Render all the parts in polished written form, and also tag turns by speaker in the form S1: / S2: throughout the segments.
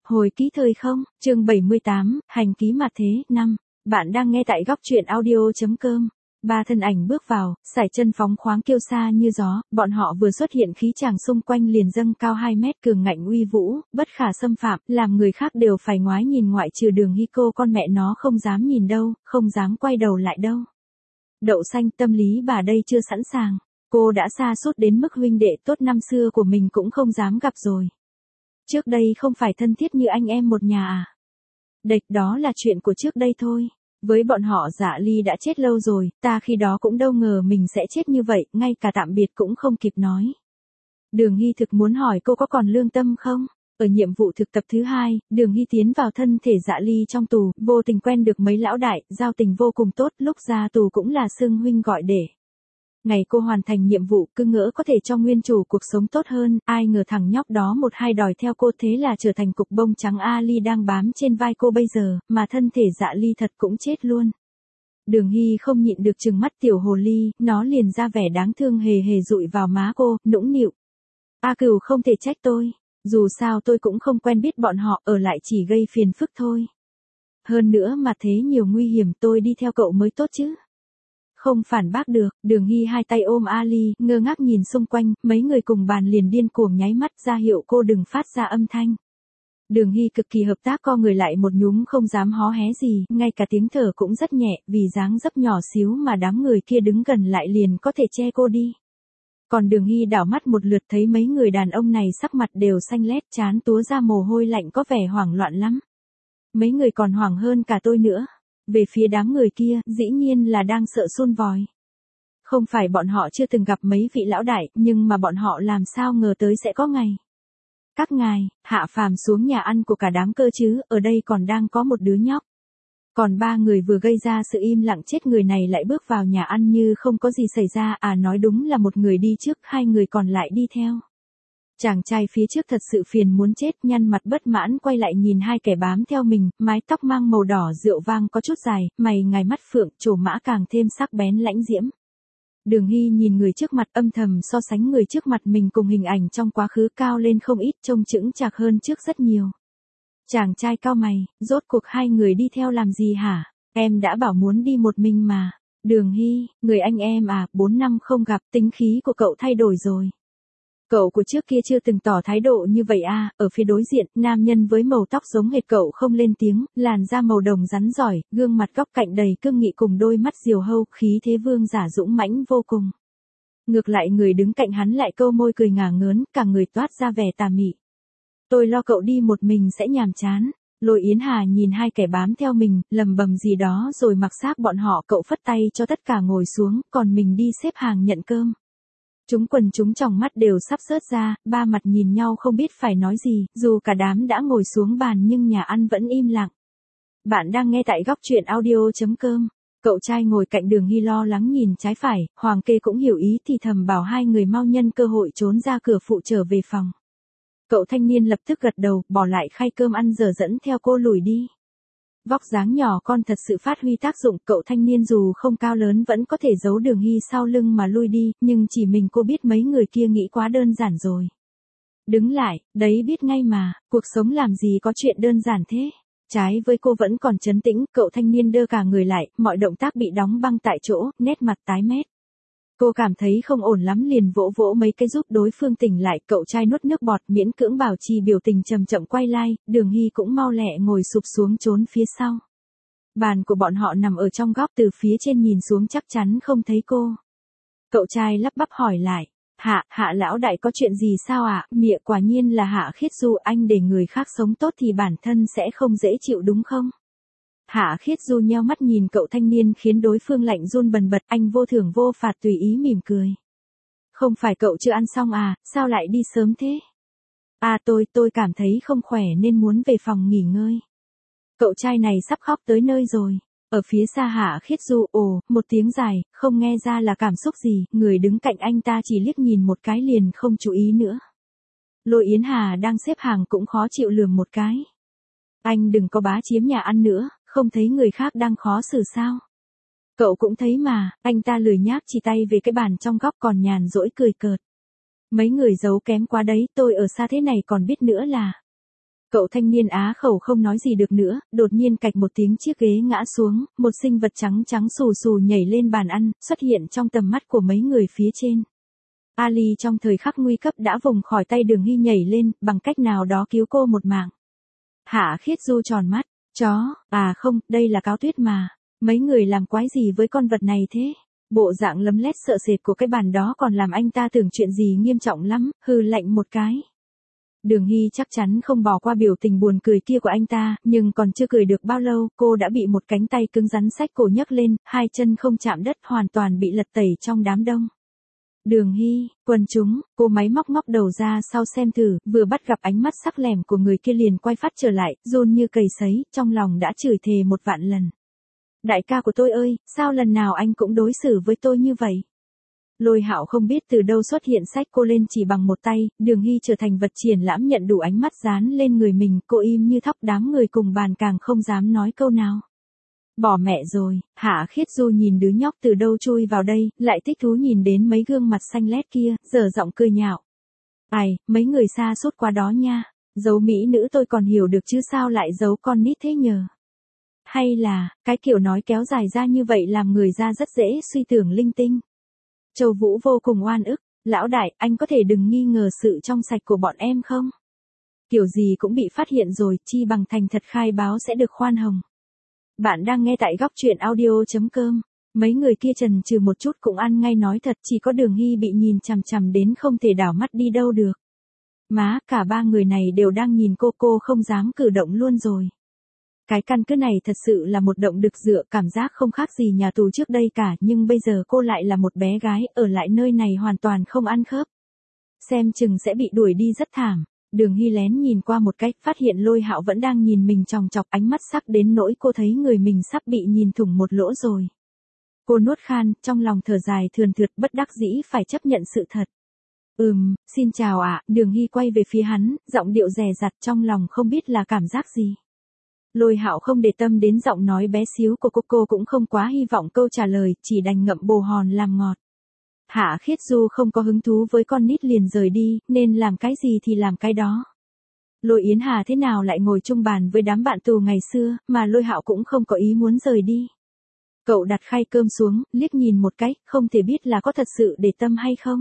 S1: Hồi ký thời không, chương 78, hành ký mặt thế, 5. Bạn đang nghe tại góc truyện audio.com. Ba thân ảnh bước vào, sải chân phóng khoáng kiêu sa như gió, bọn họ vừa xuất hiện khí chàng xung quanh liền dâng cao 2 mét cường ngạnh uy vũ, bất khả xâm phạm, làm người khác đều phải ngoái nhìn ngoại trừ Đường Hy cô con mẹ nó không dám nhìn đâu, không dám quay đầu lại đâu. Đậu xanh tâm lý bà đây chưa sẵn sàng, cô đã sa sút đến mức huynh đệ tốt năm xưa của mình cũng không dám gặp rồi. Trước đây không phải thân thiết như anh em một nhà à? Địch đó là chuyện của trước đây thôi. Với bọn họ Dạ Ly đã chết lâu rồi, ta khi đó cũng đâu ngờ mình sẽ chết như vậy, ngay cả tạm biệt cũng không kịp nói. Đường Hy thực muốn hỏi cô có còn lương tâm không? Ở nhiệm vụ thực tập thứ 2, Đường Hy tiến vào thân thể Dạ Ly trong tù, vô tình quen được mấy lão đại, giao tình vô cùng tốt, lúc ra tù cũng là xưng huynh gọi để. Ngày cô hoàn thành nhiệm vụ cứ ngỡ có thể cho nguyên chủ cuộc sống tốt hơn, ai ngờ thằng nhóc đó một hai đòi theo cô thế là trở thành cục bông trắng Ali đang bám trên vai cô bây giờ, mà thân thể Dạ Ly thật cũng chết luôn. Đường Hy không nhịn được trừng mắt tiểu hồ ly, nó liền ra vẻ đáng thương hề hề dụi vào má cô, nũng nịu. A Cửu không thể trách tôi, dù sao tôi cũng không quen biết bọn họ, ở lại chỉ gây phiền phức thôi. Hơn nữa mà thế nhiều nguy hiểm tôi đi theo cậu mới tốt chứ. Không phản bác được, Đường Hy hai tay ôm Ali, ngơ ngác nhìn xung quanh, mấy người cùng bàn liền điên cuồng nháy mắt ra hiệu cô đừng phát ra âm thanh. Đường Hy cực kỳ hợp tác co người lại một nhúm không dám hó hé gì, ngay cả tiếng thở cũng rất nhẹ, vì dáng dấp nhỏ xíu mà đám người kia đứng gần lại liền có thể che cô đi. Còn Đường Hy đảo mắt một lượt thấy mấy người đàn ông này sắc mặt đều xanh lét, trán túa ra mồ hôi lạnh có vẻ hoảng loạn lắm. Mấy người còn hoảng hơn cả tôi nữa. Về phía đám người kia, dĩ nhiên là đang sợ sun vòi. Không phải bọn họ chưa từng gặp mấy vị lão đại, nhưng mà bọn họ làm sao ngờ tới sẽ có ngày. Các ngài, hạ phàm xuống nhà ăn của cả đám cơ chứ, ở đây còn đang có một đứa nhóc. Còn ba người vừa gây ra sự im lặng chết người này lại bước vào nhà ăn như không có gì xảy ra, nói đúng là một người đi trước, hai người còn lại đi theo. Chàng trai phía trước thật sự phiền muốn chết, nhăn mặt bất mãn quay lại nhìn hai kẻ bám theo mình, mái tóc mang màu đỏ rượu vang có chút dài, mày ngài mắt phượng, trổ mã càng thêm sắc bén lãnh diễm. Đường Hy nhìn người trước mặt âm thầm so sánh người trước mặt mình cùng hình ảnh trong quá khứ cao lên không ít, trông chững chạc hơn trước rất nhiều. Chàng trai cau mày, rốt cuộc hai người đi theo làm gì hả? Em đã bảo muốn đi một mình mà. Đường Hy, người anh em 4 năm không gặp, tính khí của cậu thay đổi rồi. Cậu của trước kia chưa từng tỏ thái độ như vậy ở phía đối diện, nam nhân với màu tóc giống hệt cậu không lên tiếng, làn da màu đồng rắn giỏi, gương mặt góc cạnh đầy cương nghị cùng đôi mắt diều hâu, khí thế vương giả dũng mãnh vô cùng. Ngược lại người đứng cạnh hắn lại câu môi cười ngả ngớn, cả người toát ra vẻ tà mị. Tôi lo cậu đi một mình sẽ nhàm chán. Lôi Yến Hà nhìn hai kẻ bám theo mình, lầm bầm gì đó rồi mặc xác bọn họ, cậu phất tay cho tất cả ngồi xuống, còn mình đi xếp hàng nhận cơm. Chúng tròng mắt đều sắp rớt ra, ba mặt nhìn nhau không biết phải nói gì, dù cả đám đã ngồi xuống bàn nhưng nhà ăn vẫn im lặng. Bạn đang nghe tại góc truyện audio.com. Cậu trai ngồi cạnh Đường Hy lo lắng nhìn trái phải, Hoàng Kê cũng hiểu ý thì thầm bảo hai người mau nhân cơ hội trốn ra cửa phụ trở về phòng. Cậu thanh niên lập tức gật đầu, bỏ lại khay cơm ăn giờ dẫn theo cô lùi đi. Vóc dáng nhỏ con thật sự phát huy tác dụng, cậu thanh niên dù không cao lớn vẫn có thể giấu Đường Hy sau lưng mà lui đi, nhưng chỉ mình cô biết mấy người kia nghĩ quá đơn giản rồi. Đứng lại, đấy biết ngay mà, cuộc sống làm gì có chuyện đơn giản thế. Trái với cô vẫn còn trấn tĩnh, cậu thanh niên đơ cả người lại, mọi động tác bị đóng băng tại chỗ, nét mặt tái mét. Cô cảm thấy không ổn lắm liền vỗ vỗ mấy cái giúp đối phương tỉnh lại, cậu trai nuốt nước bọt miễn cưỡng bảo trì biểu tình chậm chậm quay lại, Đường Hy cũng mau lẹ ngồi sụp xuống trốn phía sau. Bàn của bọn họ nằm ở trong góc, từ phía trên nhìn xuống chắc chắn không thấy cô. Cậu trai lắp bắp hỏi lại, hạ lão đại có chuyện gì sao ạ? Mịa quả nhiên là Hạ Khiết Du, anh để người khác sống tốt thì bản thân sẽ không dễ chịu đúng không? Hạ Khiết Du nheo mắt nhìn cậu thanh niên khiến đối phương lạnh run bần bật, anh vô thưởng vô phạt tùy ý mỉm cười. Không phải cậu chưa ăn xong sao lại đi sớm thế? Tôi cảm thấy không khỏe nên muốn về phòng nghỉ ngơi. Cậu trai này sắp khóc tới nơi rồi. Ở phía xa Hạ Khiết Du, một tiếng dài, không nghe ra là cảm xúc gì, người đứng cạnh anh ta chỉ liếc nhìn một cái liền không chú ý nữa. Lôi Yến Hà đang xếp hàng cũng khó chịu lườm một cái. Anh đừng có bá chiếm nhà ăn nữa, không thấy người khác đang khó xử sao? Cậu cũng thấy mà, anh ta lười nhác chỉ tay về cái bàn trong góc còn nhàn rỗi cười cợt. Mấy người giấu kém quá đấy, tôi ở xa thế này còn biết nữa là. Cậu thanh niên á khẩu không nói gì được nữa, đột nhiên cạch một tiếng chiếc ghế ngã xuống, một sinh vật trắng trắng xù xù nhảy lên bàn ăn, xuất hiện trong tầm mắt của mấy người phía trên. Ali trong thời khắc nguy cấp đã vùng khỏi tay Đường Hy nhảy lên, bằng cách nào đó cứu cô một mạng. Hạ Khiết Du tròn mắt, chó, à không, đây là Cáo Tuyết mà. Mấy người làm quái gì với con vật này thế? Bộ dạng lấm lét sợ sệt của cái bàn đó còn làm anh ta tưởng chuyện gì nghiêm trọng lắm, hừ lạnh một cái. Đường Hy chắc chắn không bỏ qua biểu tình buồn cười kia của anh ta, nhưng còn chưa cười được bao lâu, cô đã bị một cánh tay cứng rắn xách cổ nhấc lên, hai chân không chạm đất hoàn toàn bị lật tẩy trong đám đông. Đường Hy, quần chúng, cô máy móc ngóc đầu ra sau xem thử, vừa bắt gặp ánh mắt sắc lẻm của người kia liền quay phát trở lại, run như cầy sấy, trong lòng đã chửi thề 1.000.000 lần. Đại ca của tôi ơi, sao lần nào anh cũng đối xử với tôi như vậy? Lôi Hạo không biết từ đâu xuất hiện xách cô lên chỉ bằng một tay, Đường Hy trở thành vật triển lãm nhận đủ ánh mắt dán lên người mình, cô im như thóc, đám người cùng bàn càng không dám nói câu nào. Bỏ mẹ rồi, Hạ Khiết Du nhìn đứa nhóc từ đâu chui vào đây, lại thích thú nhìn đến mấy gương mặt xanh lét kia, giờ giọng cười nhạo. Ai, mấy người xa sút qua đó nha, giấu mỹ nữ tôi còn hiểu được chứ sao lại giấu con nít thế nhờ. Hay là, cái kiểu nói kéo dài ra như vậy làm người ra rất dễ suy tưởng linh tinh. Châu Vũ vô cùng oan ức, lão đại, anh có thể đừng nghi ngờ sự trong sạch của bọn em không? Kiểu gì cũng bị phát hiện rồi, chi bằng thành thật khai báo sẽ được khoan hồng. Bạn đang nghe tại góc truyện audio.com. Mấy người kia chần chừ một chút cũng ăn ngay nói thật, chỉ có Đường Hy bị nhìn chằm chằm đến không thể đảo mắt đi đâu được. Má, cả ba người này đều đang nhìn cô không dám cử động luôn rồi. Cái căn cứ này thật sự là một động đực dựa, cảm giác không khác gì nhà tù trước đây cả, nhưng bây giờ cô lại là một bé gái, ở lại nơi này hoàn toàn không ăn khớp. Xem chừng sẽ bị đuổi đi rất thảm. Đường Hy lén nhìn qua một cách, phát hiện Lôi Hạo vẫn đang nhìn mình chòng chọc, ánh mắt sắc đến nỗi cô thấy người mình sắp bị nhìn thủng một lỗ rồi. Cô nuốt khan, trong lòng thở dài thườn thượt, bất đắc dĩ phải chấp nhận sự thật. Xin chào ạ, Đường Hy quay về phía hắn, giọng điệu dè dặt, trong lòng không biết là cảm giác gì. Lôi Hạo không để tâm đến giọng nói bé xíu của cô cũng không quá hy vọng câu trả lời, chỉ đành ngậm bồ hòn làm ngọt. Hạ Khiết Du không có hứng thú với con nít liền rời đi, nên làm cái gì thì làm cái đó. Lôi Yến Hà thế nào lại ngồi chung bàn với đám bạn tù ngày xưa, mà Lôi Hạo cũng không có ý muốn rời đi. Cậu đặt khay cơm xuống, liếc nhìn một cái, không thể biết là có thật sự để tâm hay không.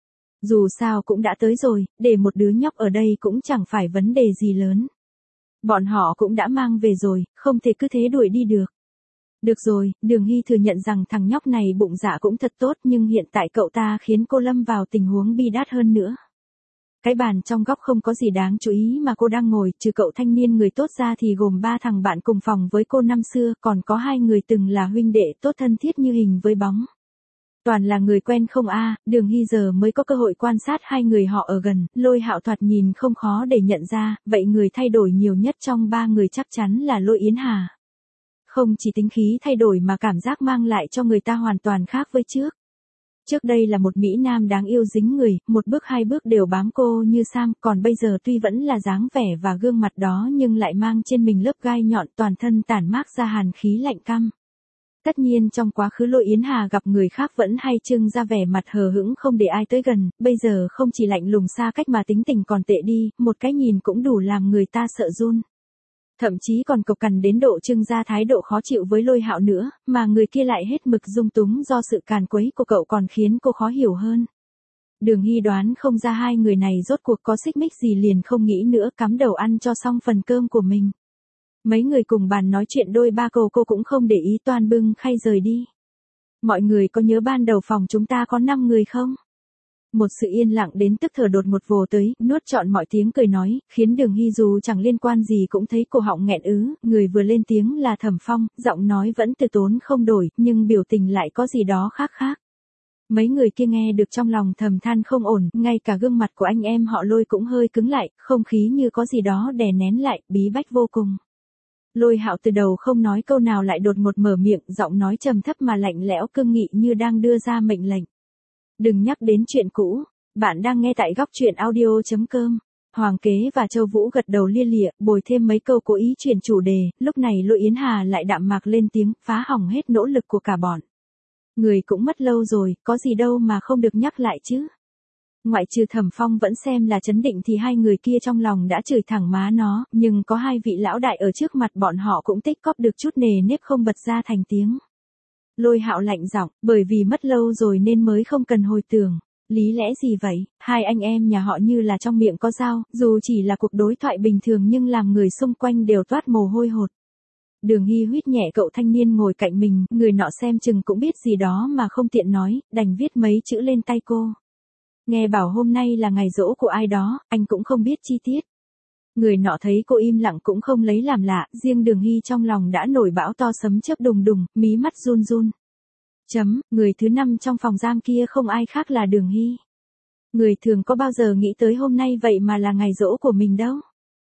S1: Dù sao cũng đã tới rồi, để một đứa nhóc ở đây cũng chẳng phải vấn đề gì lớn. Bọn họ cũng đã mang về rồi, không thể cứ thế đuổi đi được. Được rồi, Đường Hy thừa nhận rằng thằng nhóc này bụng dạ cũng thật tốt, nhưng hiện tại cậu ta khiến cô lâm vào tình huống bi đát hơn nữa. Cái bàn trong góc không có gì đáng chú ý mà cô đang ngồi, trừ cậu thanh niên người tốt ra thì gồm 3 thằng bạn cùng phòng với cô năm xưa, còn có 2 người từng là huynh đệ tốt thân thiết như hình với bóng. Toàn là người quen không a. Đường Hy giờ mới có cơ hội quan sát 2 người họ ở gần, Lôi Hạo thoạt nhìn không khó để nhận ra, vậy người thay đổi nhiều nhất trong 3 người chắc chắn là Lôi Yến Hà. Không chỉ tính khí thay đổi mà cảm giác mang lại cho người ta hoàn toàn khác với trước. Trước đây là một mỹ nam đáng yêu dính người, một bước 2 bước đều bám cô như Sam, còn bây giờ tuy vẫn là dáng vẻ và gương mặt đó nhưng lại mang trên mình lớp gai nhọn, toàn thân tản mát ra hàn khí lạnh căm. Tất nhiên trong quá khứ Lôi Yến Hà gặp người khác vẫn hay trưng ra vẻ mặt hờ hững không để ai tới gần, bây giờ không chỉ lạnh lùng xa cách mà tính tình còn tệ đi, một cái nhìn cũng đủ làm người ta sợ run. Thậm chí còn cộc cằn đến độ trưng ra thái độ khó chịu với Lôi Hạo nữa, mà người kia lại hết mực dung túng do sự càn quấy của cậu còn khiến cô khó hiểu hơn. Đường Hy đoán không ra 2 người này rốt cuộc có xích mích gì liền không nghĩ nữa, cắm đầu ăn cho xong phần cơm của mình. Mấy người cùng bàn nói chuyện đôi ba câu cô cũng không để ý, toan bưng khay rời đi. Mọi người có nhớ ban đầu phòng chúng ta có 5 người không? Một sự yên lặng đến tức thở đột ngột vồ tới, nuốt trọn mọi tiếng cười nói, khiến Đường Hy dù chẳng liên quan gì cũng thấy cổ họng nghẹn ứ, người vừa lên tiếng là Thẩm Phong, giọng nói vẫn từ tốn không đổi, nhưng biểu tình lại có gì đó khác khác. Mấy người kia nghe được trong lòng thầm than không ổn, ngay cả gương mặt của anh em họ Lôi cũng hơi cứng lại, không khí như có gì đó đè nén lại, bí bách vô cùng. Lôi Hạo từ đầu không nói câu nào lại đột ngột mở miệng, giọng nói trầm thấp mà lạnh lẽo cương nghị như đang đưa ra mệnh lệnh. Đừng nhắc đến chuyện cũ, bạn đang nghe tại góc truyện audio.com. Hoàng Kế và Châu Vũ gật đầu lia lịa, bồi thêm mấy câu cố ý chuyển chủ đề, lúc này Lôi Yến Hà lại đạm mạc lên tiếng, phá hỏng hết nỗ lực của cả bọn. Người cũng mất lâu rồi, có gì đâu mà không được nhắc lại chứ. Ngoại trừ Thẩm Phong vẫn xem là trấn định thì hai người kia trong lòng đã chửi thẳng má nó, nhưng có hai vị lão đại ở trước mặt bọn họ cũng tích cóp được chút nề nếp không bật ra thành tiếng. Lôi Hạo lạnh giọng, bởi vì mất lâu rồi nên mới không cần hồi tưởng. Lý lẽ gì vậy, hai anh em nhà họ như là trong miệng có dao, dù chỉ là cuộc đối thoại bình thường nhưng làm người xung quanh đều toát mồ hôi hột. Đường Hy huýt nhẹ cậu thanh niên ngồi cạnh mình, người nọ xem chừng cũng biết gì đó mà không tiện nói, đành viết mấy chữ lên tay cô. Nghe bảo hôm nay là ngày giỗ của ai đó, anh cũng không biết chi tiết. Người nọ thấy cô im lặng cũng không lấy làm lạ, riêng Đường Hy trong lòng đã nổi bão to sấm chớp đùng đùng, mí mắt run run. Người thứ 5 trong phòng giam kia không ai khác là Đường Hy. Người thường có bao giờ nghĩ tới hôm nay vậy mà là ngày giỗ của mình đâu.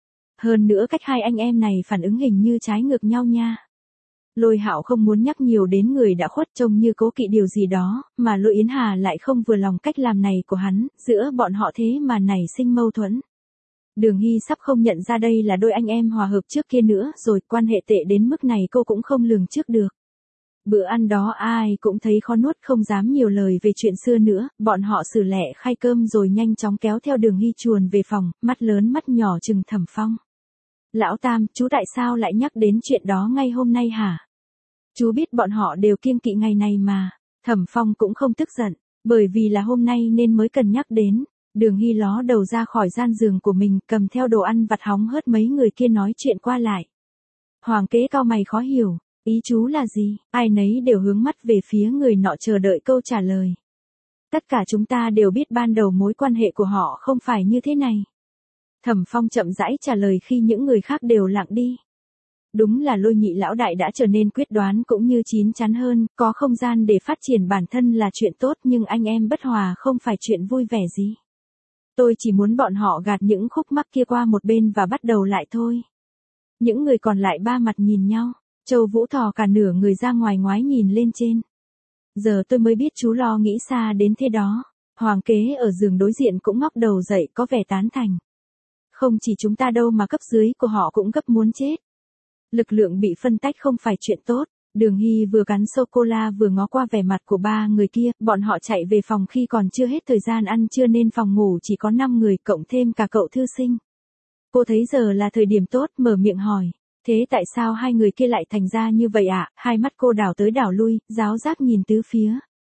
S1: Hơn nữa cách hai anh em này phản ứng hình như trái ngược nhau nha. Lôi Hạo không muốn nhắc nhiều đến người đã khuất trông như cố kỵ điều gì đó, mà Lôi Yến Hà lại không vừa lòng cách làm này của hắn, giữa bọn họ thế mà nảy sinh mâu thuẫn. Đường Hy sắp không nhận ra đây là đôi anh em hòa hợp trước kia nữa rồi, quan hệ tệ đến mức này cô cũng không lường trước được. Bữa ăn đó ai cũng thấy khó nuốt không dám nhiều lời về chuyện xưa nữa, bọn họ xử lẹ khay cơm rồi nhanh chóng kéo theo Đường Hy chuồn về phòng, mắt lớn mắt nhỏ trừng Thẩm Phong. Lão Tam, chú tại sao lại nhắc đến chuyện đó ngay hôm nay hả? Chú biết bọn họ đều kiêng kỵ ngày này mà. Thẩm Phong cũng không tức giận, bởi vì là hôm nay nên mới cần nhắc đến. Đường Hy ló đầu ra khỏi gian giường của mình, cầm theo đồ ăn vặt hóng hớt mấy người kia nói chuyện qua lại. Hoàng kế cau mày khó hiểu, ý chú là gì? Ai nấy đều hướng mắt về phía người nọ chờ đợi câu trả lời. Tất cả chúng ta đều biết ban đầu mối quan hệ của họ không phải như thế này. Thẩm Phong chậm rãi trả lời khi những người khác đều lặng đi. Đúng là Lôi nhị lão đại đã trở nên quyết đoán cũng như chín chắn hơn, có không gian để phát triển bản thân là chuyện tốt nhưng anh em bất hòa không phải chuyện vui vẻ gì. Tôi chỉ muốn bọn họ gạt những khúc mắc kia qua một bên và bắt đầu lại thôi. Những người còn lại ba mặt nhìn nhau, Châu Vũ thò cả nửa người ra ngoài ngoái nhìn lên trên. Giờ tôi mới biết chú lo nghĩ xa đến thế đó. Hoàng kế ở giường đối diện cũng ngóc đầu dậy có vẻ tán thành. Không chỉ chúng ta đâu mà cấp dưới của họ cũng gấp muốn chết. Lực lượng bị phân tách không phải chuyện tốt. Đường Hy vừa cắn sô-cô-la vừa ngó qua vẻ mặt của ba người kia, bọn họ chạy về phòng khi còn chưa hết thời gian ăn trưa nên phòng ngủ chỉ có 5 người cộng thêm cả cậu thư sinh. Cô thấy giờ là thời điểm tốt, mở miệng hỏi. Thế tại sao hai người kia lại thành ra như vậy ạ? Hai mắt cô đảo tới đảo lui, giáo giác nhìn tứ phía.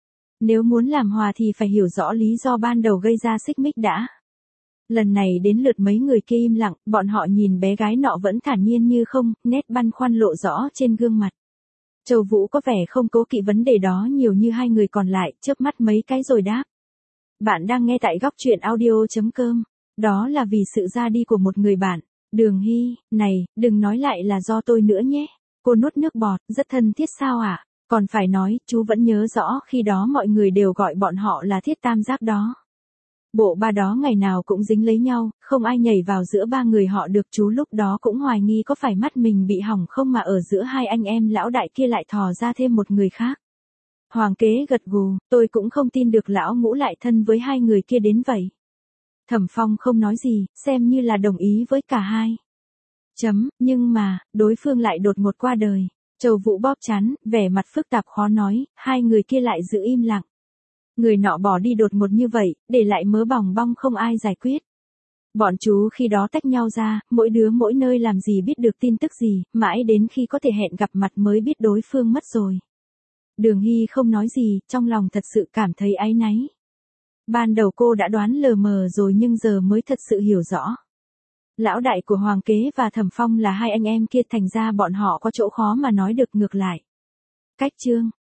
S1: Nếu muốn làm hòa thì phải hiểu rõ lý do ban đầu gây ra xích mích đã. Lần này đến lượt mấy người kia im lặng, bọn họ nhìn bé gái nọ vẫn thản nhiên như không, nét băn khoăn lộ rõ trên gương mặt. Châu Vũ có vẻ không cố kỵ vấn đề đó nhiều như hai người còn lại, chớp mắt mấy cái rồi đáp. Bạn đang nghe tại góc truyện audio.com. Đó là vì sự ra đi của một người bạn. Đường Hy, này, đừng nói lại là do tôi nữa nhé. Cô nuốt nước bọt, rất thân thiết sao ạ? Còn phải nói, chú vẫn nhớ rõ khi đó mọi người đều gọi bọn họ là thiết tam giác đó. Bộ ba đó ngày nào cũng dính lấy nhau, không ai nhảy vào giữa ba người họ được. Chú lúc đó cũng hoài nghi có phải mắt mình bị hỏng không mà ở giữa hai anh em lão đại kia lại thò ra thêm một người khác. Hoàng kế gật gù, tôi cũng không tin được lão ngũ lại thân với hai người kia đến vậy. Thẩm Phong không nói gì, xem như là đồng ý với cả hai. Nhưng mà, đối phương lại đột ngột qua đời. Châu Vũ bóp chán, vẻ mặt phức tạp khó nói, hai người kia lại giữ im lặng. Người nọ bỏ đi đột ngột như vậy, để lại mớ bòng bong không ai giải quyết. Bọn chú khi đó tách nhau ra, mỗi đứa mỗi nơi làm gì biết được tin tức gì, mãi đến khi có thể hẹn gặp mặt mới biết đối phương mất rồi. Đường Hy không nói gì, trong lòng thật sự cảm thấy áy náy. Ban đầu cô đã đoán lờ mờ rồi nhưng giờ mới thật sự hiểu rõ. Lão đại của Hoàng kế và Thẩm Phong là hai anh em kia, thành ra bọn họ có chỗ khó mà nói được ngược lại. Cách chương